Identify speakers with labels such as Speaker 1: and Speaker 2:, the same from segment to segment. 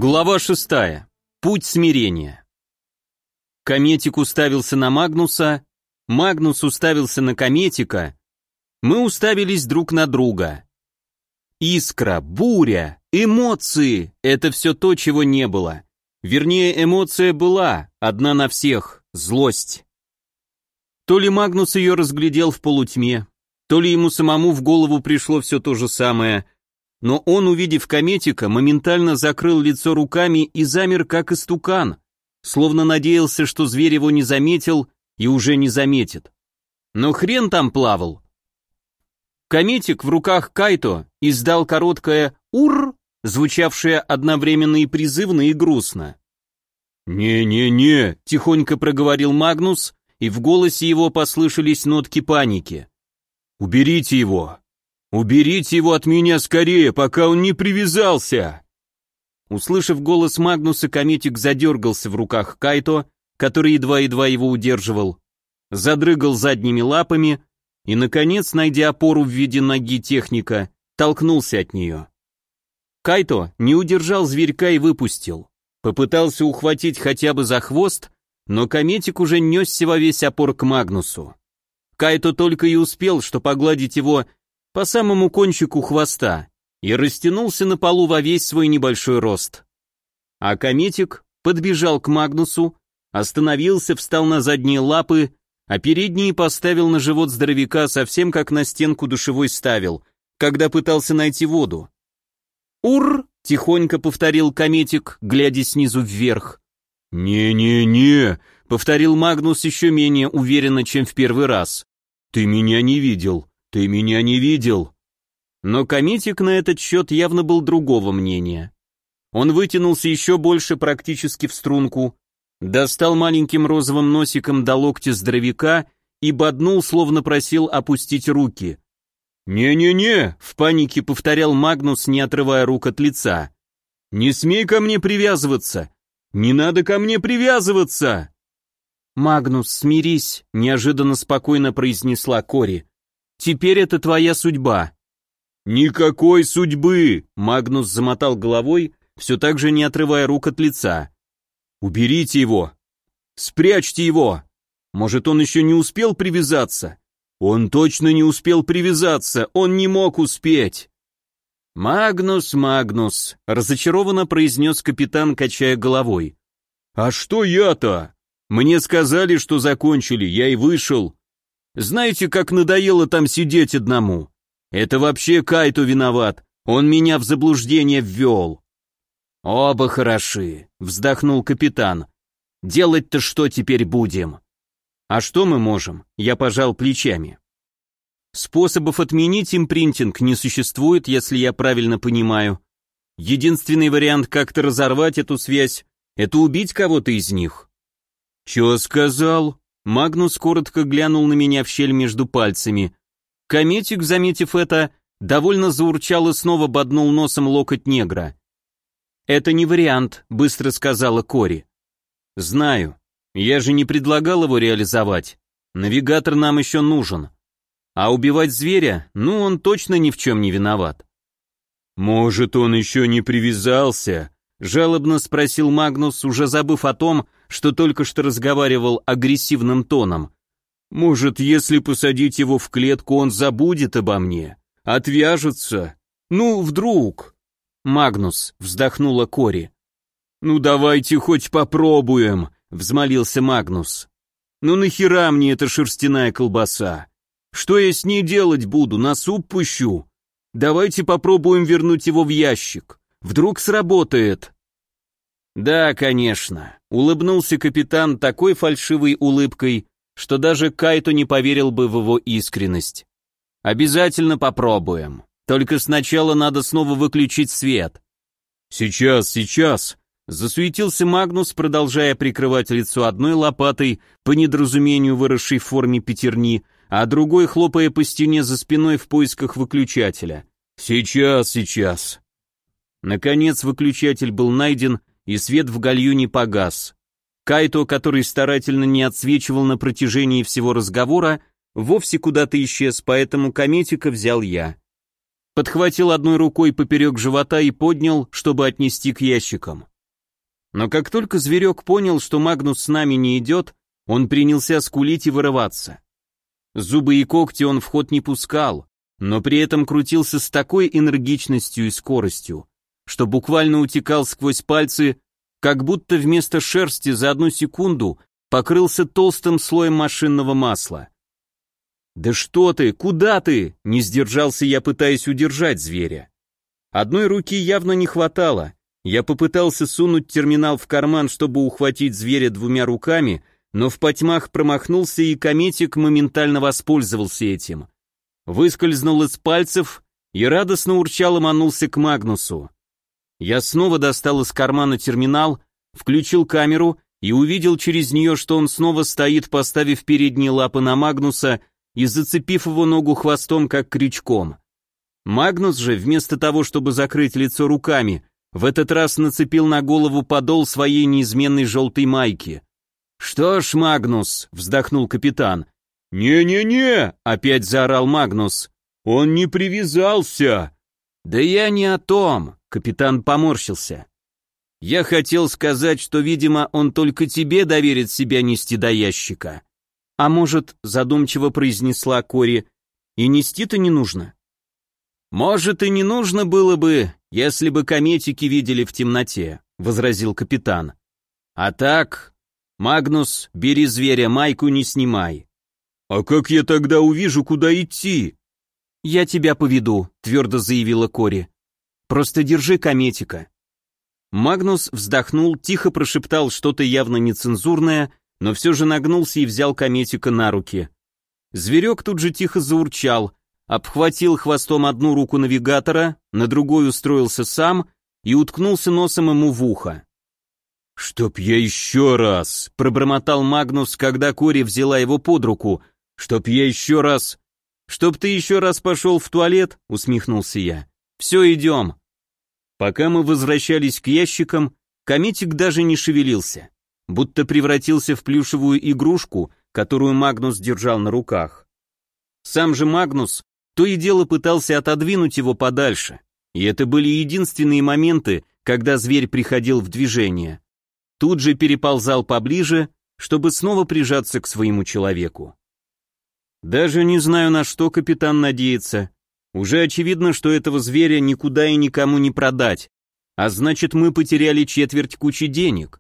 Speaker 1: Глава 6. Путь смирения. Кометик уставился на Магнуса, Магнус уставился на Кометика, мы уставились друг на друга. Искра, буря, эмоции — это все то, чего не было. Вернее, эмоция была, одна на всех — злость. То ли Магнус ее разглядел в полутьме, то ли ему самому в голову пришло все то же самое, но он, увидев Кометика, моментально закрыл лицо руками и замер как истукан, словно надеялся, что зверь его не заметил и уже не заметит. Но хрен там плавал. Кометик в руках Кайто издал короткое «ур», звучавшее одновременно и призывно, и грустно. «Не-не-не», — тихонько проговорил Магнус, и в голосе его послышались нотки паники. «Уберите его! Уберите его от меня скорее, пока он не привязался!» Услышав голос Магнуса, Кометик задергался в руках Кайто, который едва-едва его удерживал, задрыгал задними лапами и, наконец, найдя опору в виде ноги техника, толкнулся от нее. Кайто не удержал зверька и выпустил. Попытался ухватить хотя бы за хвост, но Кометик уже несся во весь опор к Магнусу. Кайто только и успел, что погладить его по самому кончику хвоста и растянулся на полу во весь свой небольшой рост. А Кометик подбежал к Магнусу, остановился, встал на задние лапы, а передние поставил на живот здоровяка, совсем как на стенку душевой ставил, когда пытался найти воду. «Ур!» — тихонько повторил Кометик, глядя снизу вверх. «Не-не-не!» — повторил Магнус еще менее уверенно, чем в первый раз. «Ты меня не видел! Ты меня не видел!» Но Кометик на этот счет явно был другого мнения. Он вытянулся еще больше, практически в струнку, достал маленьким розовым носиком до локтя здоровяка и боднул, словно просил опустить руки. «Не-не-не!» — в панике повторял Магнус, не отрывая рук от лица. «Не смей ко мне привязываться! Не надо ко мне привязываться!» «Магнус, смирись», — неожиданно спокойно произнесла Кори. «Теперь это твоя судьба». «Никакой судьбы!» — Магнус замотал головой, все так же не отрывая рук от лица. «Уберите его! Спрячьте его! Может, он еще не успел привязаться? Он точно не успел привязаться, он не мог успеть!» «Магнус, Магнус», — разочарованно произнес капитан, качая головой. «А что я-то? Мне сказали, что закончили, я и вышел. Знаете, как надоело там сидеть одному? Это вообще Кайто виноват, он меня в заблуждение ввел». «Оба хороши», — вздохнул капитан. «Делать-то что теперь будем?» «А что мы можем?» — я пожал плечами. «Способов отменить импринтинг не существует, если я правильно понимаю. Единственный вариант как-то разорвать эту связь — это убить кого-то из них». «Чё сказал?» Магнус коротко глянул на меня в щель между пальцами. Кометик, заметив это, довольно заурчал и снова боднул носом локоть негра. «Это не вариант», — быстро сказала Кори. «Знаю. Я же не предлагал его реализовать. Навигатор нам еще нужен. А убивать зверя, ну, он точно ни в чем не виноват». «Может, он еще не привязался?» — жалобно спросил Магнус, уже забыв о том, что только что разговаривал агрессивным тоном. «Может, если посадить его в клетку, он забудет обо мне? Отвяжется? Ну, вдруг?» «Магнус», — вздохнула Кори. «Ну, давайте хоть попробуем», — взмолился Магнус. «Ну нахера мне эта шерстяная колбаса? Что я с ней делать буду, на суп пущу? Давайте попробуем вернуть его в ящик. Вдруг сработает». «Да, конечно», — улыбнулся капитан такой фальшивой улыбкой, что даже Кайто не поверил бы в его искренность. «Обязательно попробуем. Только сначала надо снова выключить свет». «Сейчас», — засуетился Магнус, продолжая прикрывать лицо одной лопатой, по недоразумению выросшей в форме пятерни, а другой хлопая по стене за спиной в поисках выключателя. «Сейчас». Наконец выключатель был найден, и свет в гальюне погас. Кайто, который старательно не отсвечивал на протяжении всего разговора, вовсе куда-то исчез, поэтому Кометика взял я. Подхватил одной рукой поперек живота и поднял, чтобы отнести к ящикам. Но как только зверек понял, что Магнус с нами не идет, он принялся скулить и вырываться. Зубы и когти он в ход не пускал, но при этом крутился с такой энергичностью и скоростью, что буквально утекал сквозь пальцы, как будто вместо шерсти за 1 секунду покрылся толстым слоем машинного масла. «Да что ты, куда ты?» — не сдержался я, пытаясь удержать зверя. Одной руки явно не хватало. Я попытался сунуть терминал в карман, чтобы ухватить зверя 2 руками, но в потьмах промахнулся, и кометик моментально воспользовался этим. Выскользнул из пальцев и радостно урча ломанулся к Магнусу. Я снова достал из кармана терминал, включил камеру и увидел через нее, что он снова стоит, поставив передние лапы на Магнуса и зацепив его ногу хвостом, как крючком. Магнус же, вместо того, чтобы закрыть лицо руками, в этот раз нацепил на голову подол своей неизменной желтой майки. «Что ж, Магнус», — вздохнул капитан. «Не-не-не», — опять заорал Магнус. «Он не привязался». «Да я не о том», — капитан поморщился. «Я хотел сказать, что, видимо, он только тебе доверит себя нести до ящика». «А может, — задумчиво произнесла Кори, — и нести-то не нужно?» «Может, и не нужно было бы, если бы кометики видели в темноте», — возразил капитан. «А так, Магнус, бери зверя, майку не снимай». «А как я тогда увижу, куда идти?» «Я тебя поведу», — твердо заявила Кори. «Просто держи кометика». Магнус вздохнул, тихо прошептал что-то явно нецензурное, но все же нагнулся и взял кометика на руки. Зверек тут же тихо заурчал, обхватил хвостом одну руку навигатора, на другой устроился сам и уткнулся носом ему в ухо. «Чтоб я еще раз!» — пробормотал Магнус, когда Кори взяла его под руку. «Чтоб я еще раз...» «Чтоб ты еще раз пошел в туалет?» — усмехнулся я. «Все, идем». Пока мы возвращались к ящикам, кометик даже не шевелился, будто превратился в плюшевую игрушку, которую Магнус держал на руках. Сам же Магнус то и дело пытался отодвинуть его подальше, и это были единственные моменты, когда зверь приходил в движение. Тут же переползал поближе, чтобы снова прижаться к своему человеку. Даже не знаю, на что капитан надеется. Уже очевидно, что этого зверя никуда и никому не продать, а значит, мы потеряли четверть кучи денег.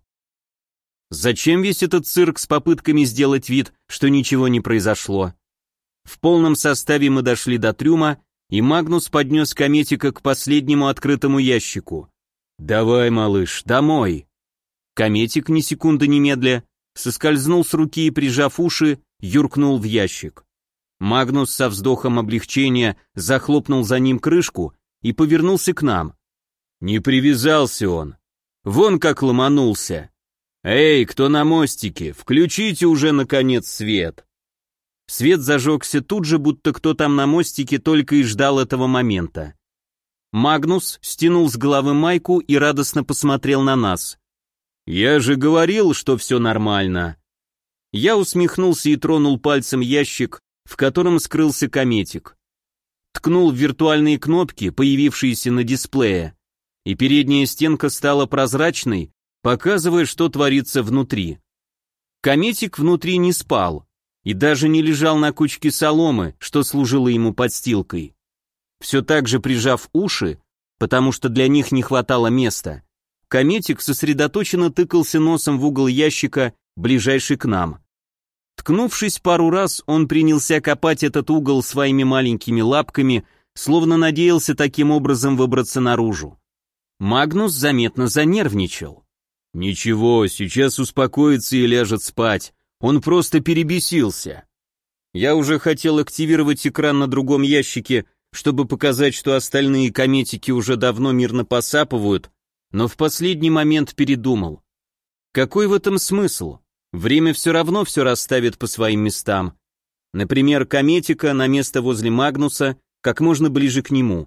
Speaker 1: Зачем весь этот цирк с попытками сделать вид, что ничего не произошло? В полном составе мы дошли до трюма, и Магнус поднес кометика к последнему открытому ящику. «Давай, малыш, домой!» Кометик, ни секунды немедля, соскользнул с руки и, прижав уши, юркнул в ящик. Магнус со вздохом облегчения захлопнул за ним крышку и повернулся к нам. Не привязался он. Вон как ломанулся. «Эй, кто на мостике, включите уже, наконец, свет!» Свет зажегся тут же, будто кто там на мостике только и ждал этого момента. Магнус стянул с головы майку и радостно посмотрел на нас. «Я же говорил, что все нормально!» Я усмехнулся и тронул пальцем ящик, в котором скрылся кометик. Ткнул в виртуальные кнопки, появившиеся на дисплее, и передняя стенка стала прозрачной, показывая, что творится внутри. Кометик внутри не спал и даже не лежал на кучке соломы, что служило ему подстилкой. Все так же прижав уши, потому что для них не хватало места, кометик сосредоточенно тыкался носом в угол ящика, ближайший к нам. Ткнувшись пару раз, он принялся копать этот угол своими маленькими лапками, словно надеялся таким образом выбраться наружу. Магнус заметно занервничал. «Ничего, сейчас успокоится и ляжет спать. Он просто перебесился». Я уже хотел активировать экран на другом ящике, чтобы показать, что остальные кометики уже давно мирно посапывают, но в последний момент передумал. Какой в этом смысл? Время все равно все расставит по своим местам. Например, кометика на место возле Магнуса, как можно ближе к нему.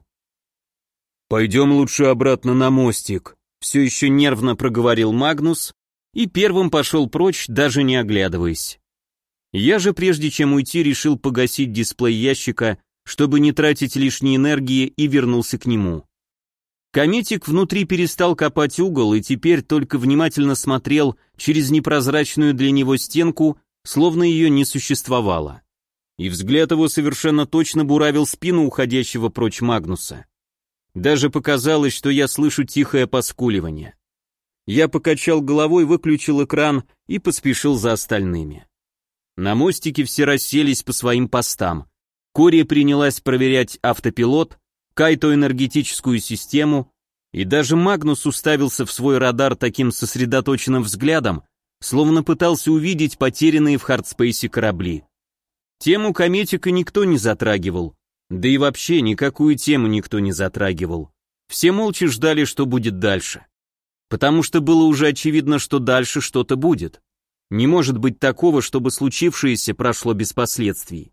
Speaker 1: «Пойдем лучше обратно на мостик», — все еще нервно проговорил Магнус и первым пошел прочь, даже не оглядываясь. Я же, прежде чем уйти, решил погасить дисплей ящика, чтобы не тратить лишней энергии, и вернулся к нему. Кометик внутри перестал копать угол и теперь только внимательно смотрел через непрозрачную для него стенку, словно ее не существовало. И взгляд его совершенно точно буравил спину уходящего прочь Магнуса. Даже показалось, что я слышу тихое поскуливание. Я покачал головой, выключил экран и поспешил за остальными. На мостике все расселись по своим постам. Кори принялась проверять автопилот, Кайто энергетическую систему, и даже Магнус уставился в свой радар таким сосредоточенным взглядом, словно пытался увидеть потерянные в хардспейсе корабли. Тему кометика никто не затрагивал, да и вообще никакую тему никто не затрагивал. Все молча ждали, что будет дальше. Потому что было уже очевидно, что дальше что-то будет. Не может быть такого, чтобы случившееся прошло без последствий.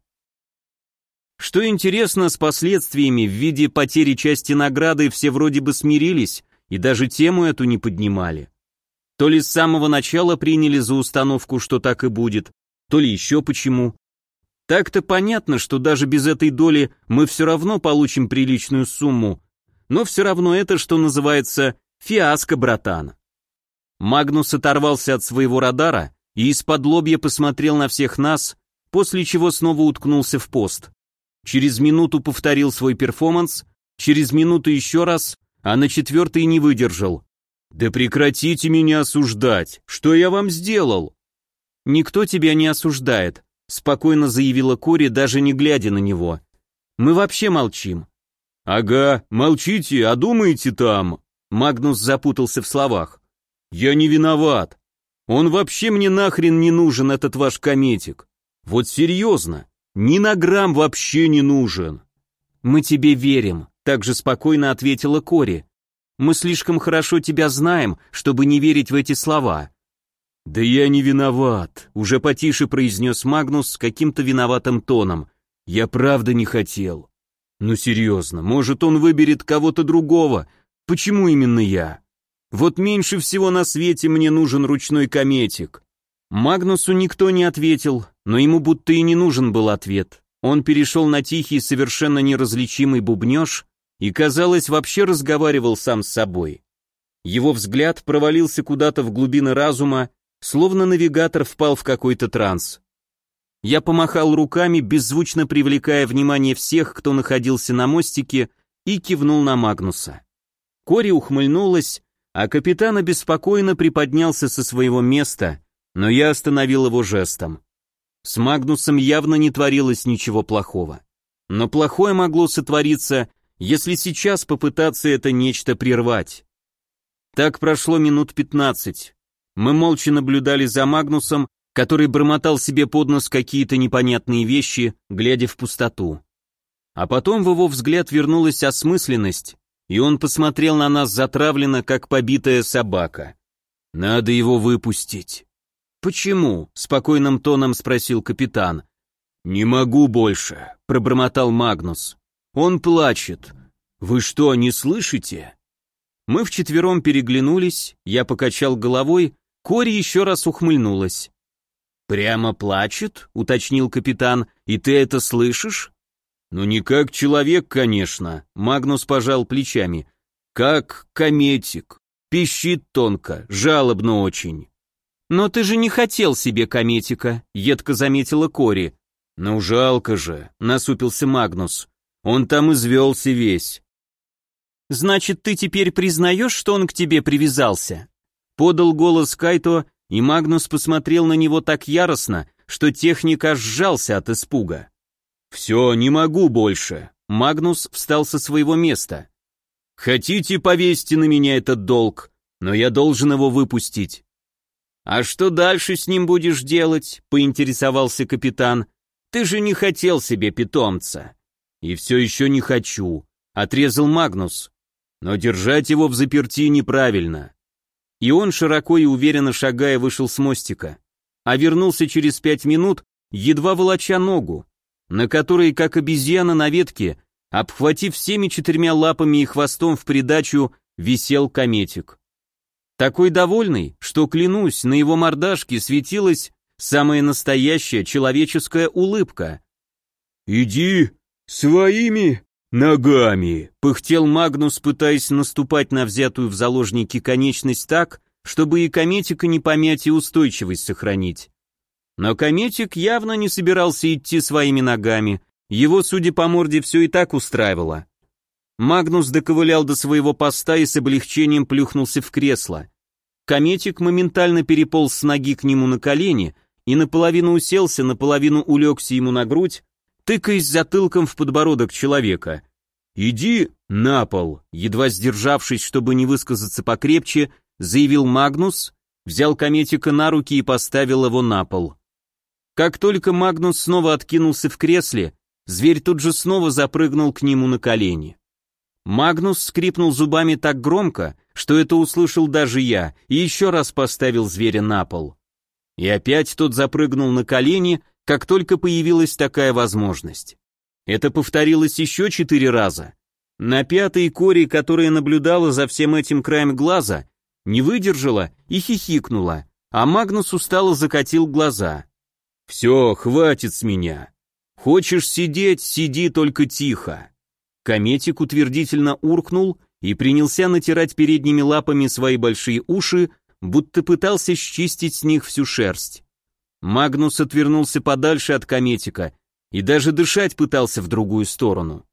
Speaker 1: Что интересно, с последствиями в виде потери части награды все вроде бы смирились и даже тему эту не поднимали. То ли с самого начала приняли за установку, что так и будет, то ли еще почему. Так-то понятно, что даже без этой доли мы все равно получим приличную сумму, но все равно это, что называется, фиаско, братан. Магнус оторвался от своего радара и из-под лобья посмотрел на всех нас, после чего снова уткнулся в пост. Через минуту повторил свой перформанс, через минуту еще раз, а на 4-й не выдержал. «Да прекратите меня осуждать! Что я вам сделал?» «Никто тебя не осуждает», — спокойно заявила Кори, даже не глядя на него. «Мы вообще молчим». «Ага, молчите, а думаете там?» Магнус запутался в словах. «Я не виноват. Он вообще мне нахрен не нужен, этот ваш кометик. Вот серьезно, ни на грамм вообще не нужен». «Мы тебе верим», — также спокойно ответила Кори. «Мы слишком хорошо тебя знаем, чтобы не верить в эти слова». «Да я не виноват», — уже потише произнес Магнус с каким-то виноватым тоном. «Я правда не хотел». «Ну серьезно, может он выберет кого-то другого? Почему именно я? Вот меньше всего на свете мне нужен ручной кометик». Магнусу никто не ответил, но ему будто и не нужен был ответ. Он перешел на тихий, совершенно неразличимый бубнеж и, казалось, вообще разговаривал сам с собой. Его взгляд провалился куда-то в глубины разума, словно навигатор впал в какой-то транс. Я помахал руками, беззвучно привлекая внимание всех, кто находился на мостике, и кивнул на Магнуса. Кори ухмыльнулась, а капитан обеспокоенно приподнялся со своего места, но я остановил его жестом. С Магнусом явно не творилось ничего плохого. Но плохое могло сотвориться, если сейчас попытаться это нечто прервать. Так прошло минут 15. Мы молча наблюдали за Магнусом, который бормотал себе под нос какие-то непонятные вещи, глядя в пустоту. А потом в его взгляд вернулась осмысленность, и он посмотрел на нас затравленно, как побитая собака. «Надо его выпустить». «Почему?» — спокойным тоном спросил капитан. «Не могу больше», — пробормотал Магнус. «Он плачет. Вы что, не слышите?» Мы вчетвером переглянулись, я покачал головой, Кори еще раз ухмыльнулась. «Прямо плачет?» — уточнил капитан. «И ты это слышишь?» «Ну не как человек, конечно», — Магнус пожал плечами. «Как кометик. Пищит тонко, жалобно очень». «Но ты же не хотел себе кометика», — едко заметила Кори. «Ну жалко же», — насупился Магнус. «Он там извелся весь». «Значит, ты теперь признаешь, что он к тебе привязался?» Подал голос Кайто, и Магнус посмотрел на него так яростно, что техник аж сжался от испуга. «Все, не могу больше». Магнус встал со своего места. «Хотите, повесьте на меня этот долг, но я должен его выпустить». «А что дальше с ним будешь делать?» — поинтересовался капитан. «Ты же не хотел себе питомца». «И все еще не хочу», — отрезал Магнус. «Но держать его в заперти неправильно». И он, широко и уверенно шагая, вышел с мостика, а вернулся через 5 минут, едва волоча ногу, на которой, как обезьяна на ветке, обхватив всеми 4 лапами и хвостом в придачу, висел кометик. Такой довольный, что, клянусь, на его мордашке светилась самая настоящая человеческая улыбка. «Иди своими «Ногами!» — пыхтел Магнус, пытаясь наступать на взятую в заложники конечность так, чтобы и Кометика не помять и устойчивость сохранить. Но Кометик явно не собирался идти своими ногами, его, судя по морде, все и так устраивало. Магнус доковылял до своего поста и с облегчением плюхнулся в кресло. Кометик моментально переполз с ноги к нему на колени и наполовину уселся, наполовину улегся ему на грудь, тыкаясь затылком в подбородок человека. «Иди на пол», едва сдержавшись, чтобы не высказаться покрепче, заявил Магнус, взял Кометика на руки и поставил его на пол. Как только Магнус снова откинулся в кресле, зверь тут же снова запрыгнул к нему на колени. Магнус скрипнул зубами так громко, что это услышал даже я, и еще раз поставил зверя на пол. И опять тот запрыгнул на колени, как только появилась такая возможность. Это повторилось еще 4 раза. На 5-й Кори, которая наблюдала за всем этим краем глаза, не выдержала и хихикнула, а Магнус устало закатил глаза. «Все, хватит с меня. Хочешь сидеть, сиди только тихо». Кометик утвердительно уркнул и принялся натирать передними лапами свои большие уши, будто пытался счистить с них всю шерсть. Магнус отвернулся подальше от Кометика и даже дышать пытался в другую сторону.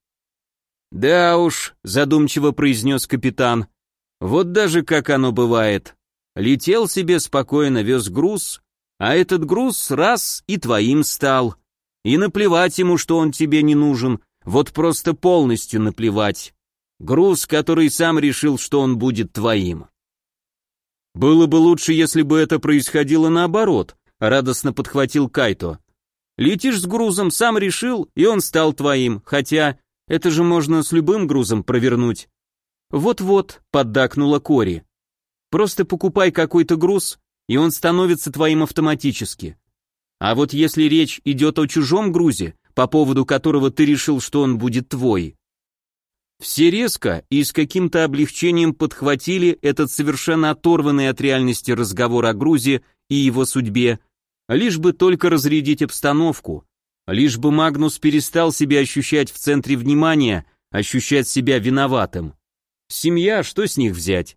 Speaker 1: «Да уж», — задумчиво произнес капитан, — «вот даже как оно бывает. Летел себе спокойно, вез груз, а этот груз раз и твоим стал. И наплевать ему, что он тебе не нужен, вот просто полностью наплевать. Груз, который сам решил, что он будет твоим». «Было бы лучше, если бы это происходило наоборот», — радостно подхватил Кайто. «Летишь с грузом, сам решил, и он стал твоим, хотя это же можно с любым грузом провернуть». «Вот-вот», — поддакнула Кори. «Просто покупай какой-то груз, и он становится твоим автоматически. А вот если речь идет о чужом грузе, по поводу которого ты решил, что он будет твой». Все резко и с каким-то облегчением подхватили этот совершенно оторванный от реальности разговор о грузе и его судьбе, лишь бы только разрядить обстановку, лишь бы Магнус перестал себя ощущать в центре внимания, ощущать себя виноватым. Семья, что с них взять?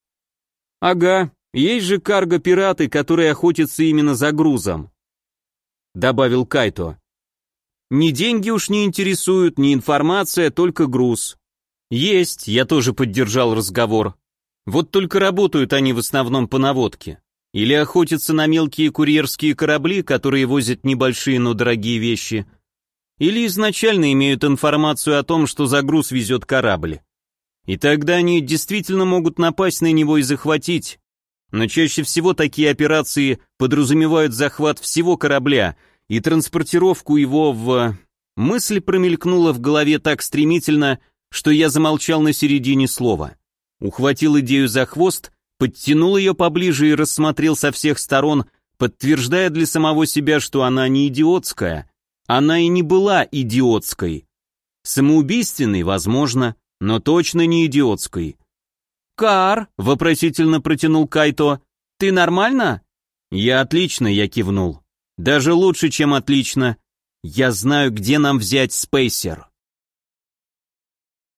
Speaker 1: «Ага, есть же карго-пираты, которые охотятся именно за грузом», добавил Кайто. «Ни деньги уж не интересуют, ни информация, только груз». «Есть», я тоже поддержал разговор. «Вот только работают они в основном по наводке. Или охотятся на мелкие курьерские корабли, которые возят небольшие, но дорогие вещи. Или изначально имеют информацию о том, что за груз везет корабль. И тогда они действительно могут напасть на него и захватить. Но чаще всего такие операции подразумевают захват всего корабля и транспортировку его в...» Мысль промелькнула в голове так стремительно, что я замолчал на середине слова. Ухватил идею за хвост, подтянул ее поближе и рассмотрел со всех сторон, подтверждая для самого себя, что она не идиотская. Она и не была идиотской. Самоубийственной, возможно, но точно не идиотской. «Кар», — вопросительно протянул Кайто, — «ты нормально?» «Я отлично», — я кивнул. «Даже лучше, чем отлично. Я знаю, где нам взять спейсер».